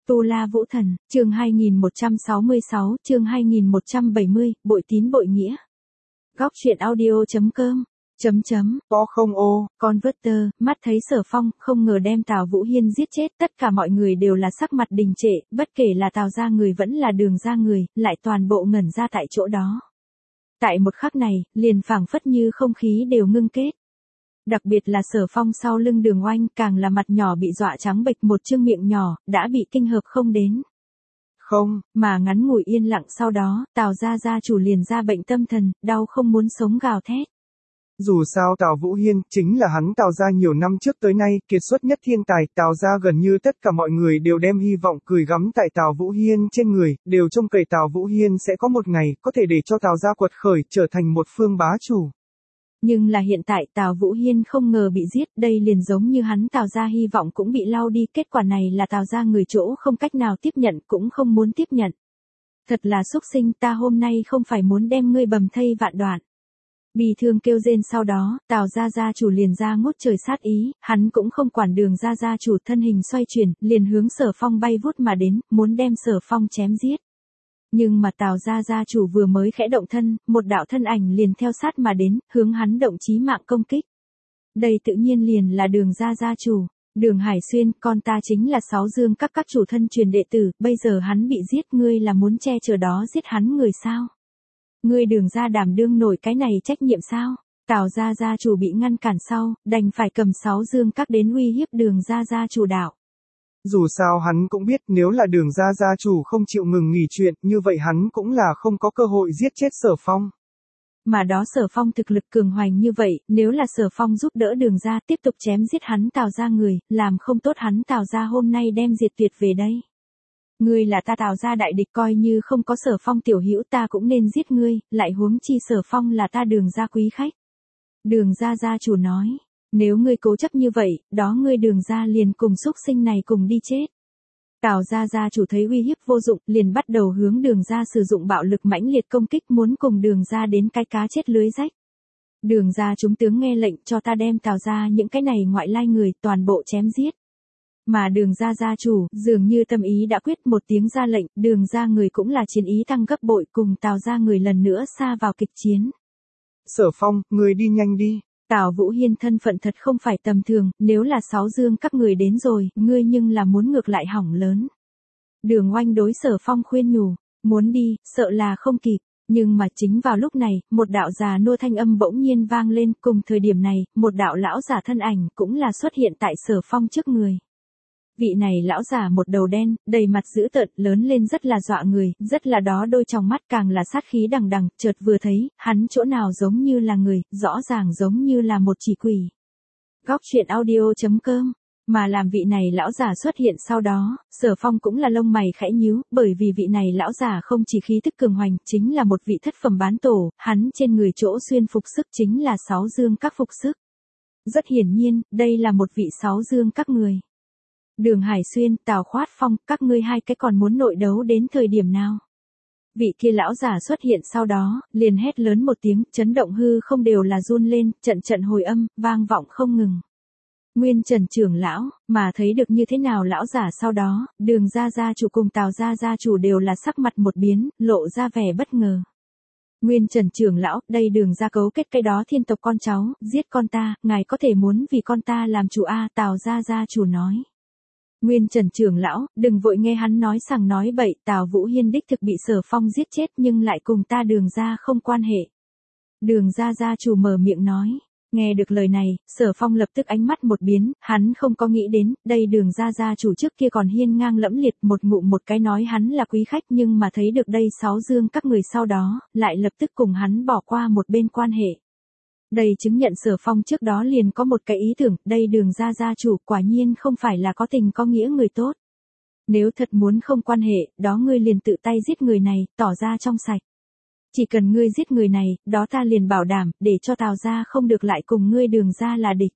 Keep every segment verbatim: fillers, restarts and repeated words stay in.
Tu La Vũ Thần, chương hai nghìn một trăm sáu mươi sáu, chương hai nghìn một trăm bảy mươi, bội tín bội nghĩa. Góc truyện audio chấm com, chấm chấm, có không ô, Converter, mắt thấy Sở Phong, không ngờ đem Tào Vũ Hiên giết chết, tất cả mọi người đều là sắc mặt đình trệ, bất kể là Tào gia người vẫn là Đường gia người, lại toàn bộ ngẩn ra tại chỗ đó. Tại một khắc này, liền phảng phất như không khí đều ngưng kết. Đặc biệt là Sở Phong sau lưng Đường Oanh càng là mặt nhỏ bị dọa trắng bệch, một chương miệng nhỏ, đã bị kinh hợp không đến. Không, mà ngắn ngủi yên lặng sau đó, Tào gia gia chủ liền ra bệnh tâm thần, đau không muốn sống gào thét. Dù sao Tào Vũ Hiên chính là hắn Tào gia nhiều năm trước tới nay kiệt xuất nhất thiên tài, Tào gia gần như tất cả mọi người đều đem hy vọng gửi gắm tại Tào Vũ Hiên trên người, đều trông cậy Tào Vũ Hiên sẽ có một ngày có thể để cho Tào gia quật khởi trở thành một phương bá chủ. Nhưng là hiện tại Tào Vũ Hiên không ngờ bị giết, đây liền giống như hắn Tào gia hy vọng cũng bị lau đi, kết quả này là Tào gia người chỗ không cách nào tiếp nhận cũng không muốn tiếp nhận. Thật là xúc sinh, ta hôm nay không phải muốn đem ngươi bầm thây vạn đoạn. Bì thương kêu rên sau đó, Tào gia gia chủ liền ra ngút trời sát ý, hắn cũng không quản Đường gia gia chủ, thân hình xoay chuyển, liền hướng Sở Phong bay vút mà đến, muốn đem Sở Phong chém giết. Nhưng mà Tào gia gia chủ vừa mới khẽ động thân, một đạo thân ảnh liền theo sát mà đến, hướng hắn động chí mạng công kích. Đây tự nhiên liền là Đường gia gia chủ, Đường Hải Xuyên, con ta chính là Sáu Dương các các chủ thân truyền đệ tử, bây giờ hắn bị giết, ngươi là muốn che chở đó giết hắn người sao? Ngươi Đường gia đảm đương nổi cái này trách nhiệm sao? Tào gia gia chủ bị ngăn cản sau, đành phải cầm Sáu Dương các đến uy hiếp Đường gia gia chủ đạo. Dù sao hắn cũng biết nếu là Đường gia gia chủ không chịu ngừng nghỉ chuyện, như vậy hắn cũng là không có cơ hội giết chết Sở Phong. Mà đó Sở Phong thực lực cường hoành như vậy, nếu là Sở Phong giúp đỡ Đường gia tiếp tục chém giết hắn Tào gia người, làm không tốt hắn Tào gia hôm nay đem diệt tuyệt về đây. Ngươi là ta Tào gia đại địch, coi như không có Sở Phong tiểu hữu ta cũng nên giết ngươi, lại huống chi Sở Phong là ta Đường gia quý khách. Đường gia gia chủ nói, nếu ngươi cố chấp như vậy, đó ngươi Đường gia liền cùng xúc sinh này cùng đi chết. Tào gia gia chủ thấy uy hiếp vô dụng, liền bắt đầu hướng Đường gia sử dụng bạo lực mãnh liệt công kích, muốn cùng Đường gia đến cái cá chết lưới rách. Đường gia chúng tướng nghe lệnh, cho ta đem Tào gia những cái này ngoại lai người toàn bộ chém giết. Mà Đường gia gia chủ, dường như tâm ý đã quyết, một tiếng ra lệnh, Đường gia người cũng là chiến ý tăng gấp bội, cùng Tào gia người lần nữa sa vào kịch chiến. Sở Phong, người đi nhanh đi. Tào Vũ Hiên thân phận thật không phải tầm thường, nếu là Sáu Dương các người đến rồi, ngươi nhưng là muốn ngược lại hỏng lớn. Đường Oanh đối Sở Phong khuyên nhủ, muốn đi, sợ là không kịp, nhưng mà chính vào lúc này, một đạo già nua thanh âm bỗng nhiên vang lên, cùng thời điểm này, một đạo lão giả thân ảnh cũng là xuất hiện tại Sở Phong trước người. Vị này lão giả một đầu đen, đầy mặt dữ tợn, lớn lên rất là dọa người, rất là đó đôi tròng mắt càng là sát khí đằng đằng, chợt vừa thấy, hắn chỗ nào giống như là người, rõ ràng giống như là một chỉ quỷ. Góc truyện audio chấm com, mà làm vị này lão giả xuất hiện sau đó, Sở Phong cũng là lông mày khẽ nhíu, bởi vì vị này lão giả không chỉ khí tức cường hoành, chính là một vị thất phẩm bán tổ, hắn trên người chỗ xuyên phục sức chính là Sáu Dương các phục sức. Rất hiển nhiên, đây là một vị Sáu Dương các người. Đường Hải Xuyên, Tào Khoát Phong, các ngươi hai cái còn muốn nội đấu đến thời điểm nào? Vị kia lão giả xuất hiện sau đó, liền hét lớn một tiếng, chấn động hư không đều là run lên, trận trận hồi âm, vang vọng không ngừng. Nguyên Trần trưởng lão, mà thấy được như thế nào lão giả sau đó, Đường gia gia chủ cùng Tào gia gia chủ đều là sắc mặt một biến, lộ ra vẻ bất ngờ. Nguyên Trần trưởng lão, đây Đường gia cấu kết cái đó thiên tộc con cháu, giết con ta, ngài có thể muốn vì con ta làm chủ a, Tào gia gia chủ nói. Nguyên Trần trưởng lão, đừng vội nghe hắn nói sằng nói bậy, Tào Vũ Hiên đích thực bị Sở Phong giết chết nhưng lại cùng ta Đường gia không quan hệ. Đường gia gia chủ mở miệng nói, nghe được lời này, Sở Phong lập tức ánh mắt một biến, hắn không có nghĩ đến, đây Đường gia gia chủ trước kia còn hiên ngang lẫm liệt, một ngụm một cái nói hắn là quý khách, nhưng mà thấy được đây Sáu Dương các người sau đó, lại lập tức cùng hắn bỏ qua một bên quan hệ. Đây chứng nhận Sở Phong trước đó liền có một cái ý tưởng, đây Đường gia gia chủ quả nhiên không phải là có tình có nghĩa người tốt. Nếu thật muốn không quan hệ, đó ngươi liền tự tay giết người này, tỏ ra trong sạch. Chỉ cần ngươi giết người này, đó ta liền bảo đảm, để cho Tào gia không được lại cùng ngươi Đường gia là địch.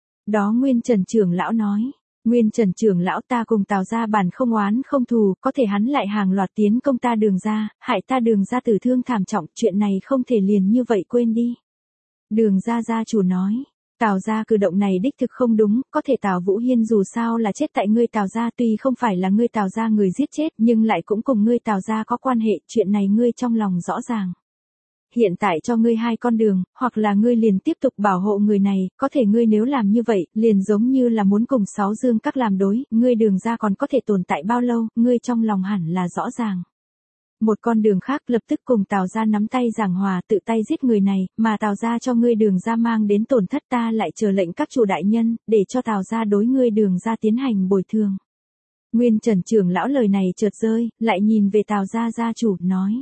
Đó Nguyên Trần trưởng lão nói, Nguyên Trần trưởng lão, ta cùng Tào gia bản không oán không thù, có thể hắn lại hàng loạt tiến công ta Đường gia, hại ta Đường gia tử thương thảm trọng, chuyện này không thể liền như vậy quên đi. Đường gia gia chủ nói, Tào gia cử động này đích thực không đúng, có thể Tào Vũ Hiên dù sao là chết tại ngươi Tào gia, tuy không phải là ngươi Tào gia người giết chết, nhưng lại cũng cùng ngươi Tào gia có quan hệ, chuyện này ngươi trong lòng rõ ràng. Hiện tại cho ngươi hai con đường, hoặc là ngươi liền tiếp tục bảo hộ người này, có thể ngươi nếu làm như vậy, liền giống như là muốn cùng Sáu Dương Các làm đối, ngươi Đường gia còn có thể tồn tại bao lâu, ngươi trong lòng hẳn là rõ ràng. Một con đường khác lập tức cùng Tào gia nắm tay giảng hòa, tự tay giết người này, mà Tào gia cho ngươi Đường gia mang đến tổn thất, ta lại chờ lệnh các chủ đại nhân, để cho Tào gia đối ngươi Đường gia tiến hành bồi thường. Nguyên Trần trưởng lão lời này chợt rơi, lại nhìn về Tào gia gia chủ, nói.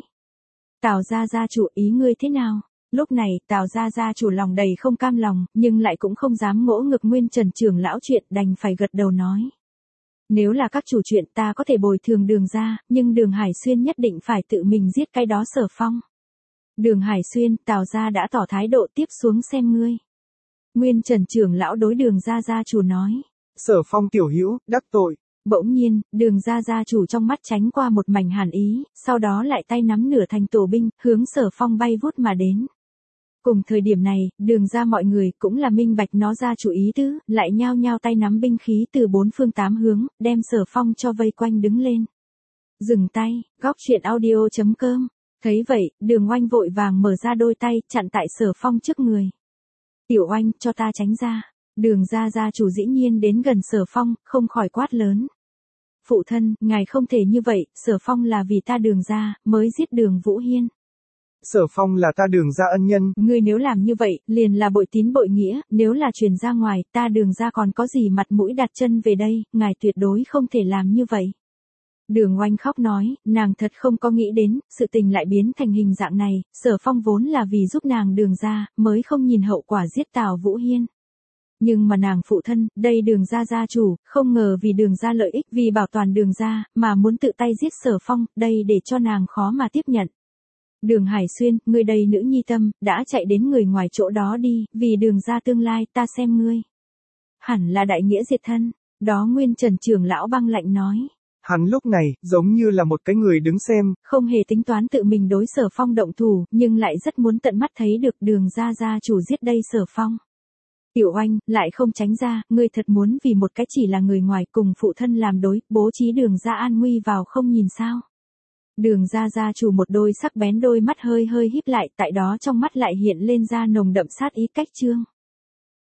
Tào gia gia chủ, ý ngươi thế nào? Lúc này, Tào gia gia chủ lòng đầy không cam lòng, nhưng lại cũng không dám ngỗ ngược Nguyên Trần trưởng lão chuyện, đành phải gật đầu nói. Nếu là các chủ chuyện ta có thể bồi thường Đường gia, nhưng Đường Hải Xuyên nhất định phải tự mình giết cái đó Sở Phong. Đường Hải Xuyên, Tào gia đã tỏ thái độ, tiếp xuống xem ngươi. Nguyên Trần trưởng lão đối Đường gia gia chủ nói. Sở Phong tiểu hữu, đắc tội. Bỗng nhiên, Đường gia gia chủ trong mắt tránh qua một mảnh hàn ý, sau đó lại tay nắm nửa thành tổ binh, hướng Sở Phong bay vút mà đến. Cùng thời điểm này, Đường gia mọi người cũng là minh bạch nó ra chủ ý tứ, lại nhao nhao tay nắm binh khí từ bốn phương tám hướng, đem Sở Phong cho vây quanh đứng lên. Dừng tay, góc truyện audio chấm com. Thấy vậy, Đường Oanh vội vàng mở ra đôi tay, chặn tại Sở Phong trước người. Tiểu Oanh, cho ta tránh ra. Đường gia gia chủ dĩ nhiên đến gần Sở Phong, không khỏi quát lớn. Phụ thân, ngài không thể như vậy, Sở Phong là vì ta Đường gia, mới giết Đường Vũ Hiên. Sở Phong là ta Đường gia ân nhân. Ngươi nếu làm như vậy, liền là bội tín bội nghĩa, nếu là truyền ra ngoài, ta Đường gia còn có gì mặt mũi đặt chân về đây, ngài tuyệt đối không thể làm như vậy. Đường Oanh khóc nói, nàng thật không có nghĩ đến, sự tình lại biến thành hình dạng này, Sở Phong vốn là vì giúp nàng Đường gia, mới không nhìn hậu quả giết Tào Vũ Hiên. Nhưng mà nàng phụ thân, đây Đường gia gia chủ, không ngờ vì Đường gia lợi ích, vì bảo toàn Đường gia, mà muốn tự tay giết Sở Phong, đây để cho nàng khó mà tiếp nhận. Đường Hải Xuyên, ngươi đây nữ nhi tâm, đã chạy đến người ngoài chỗ đó đi, vì Đường gia tương lai, ta xem ngươi. Hẳn là đại nghĩa diệt thân, đó Nguyên Trần trưởng lão băng lạnh nói. Hắn lúc này, giống như là một cái người đứng xem. Không hề tính toán tự mình đối Sở Phong động thủ, nhưng lại rất muốn tận mắt thấy được Đường gia gia chủ giết đây Sở Phong. Tiểu Oanh, lại không tránh ra, ngươi thật muốn vì một cái chỉ là người ngoài cùng phụ thân làm đối, bố trí Đường gia an nguy vào không nhìn sao. Đường gia gia chủ một đôi sắc bén đôi mắt hơi hơi híp lại, tại đó trong mắt lại hiện lên ra nồng đậm sát ý cách trương.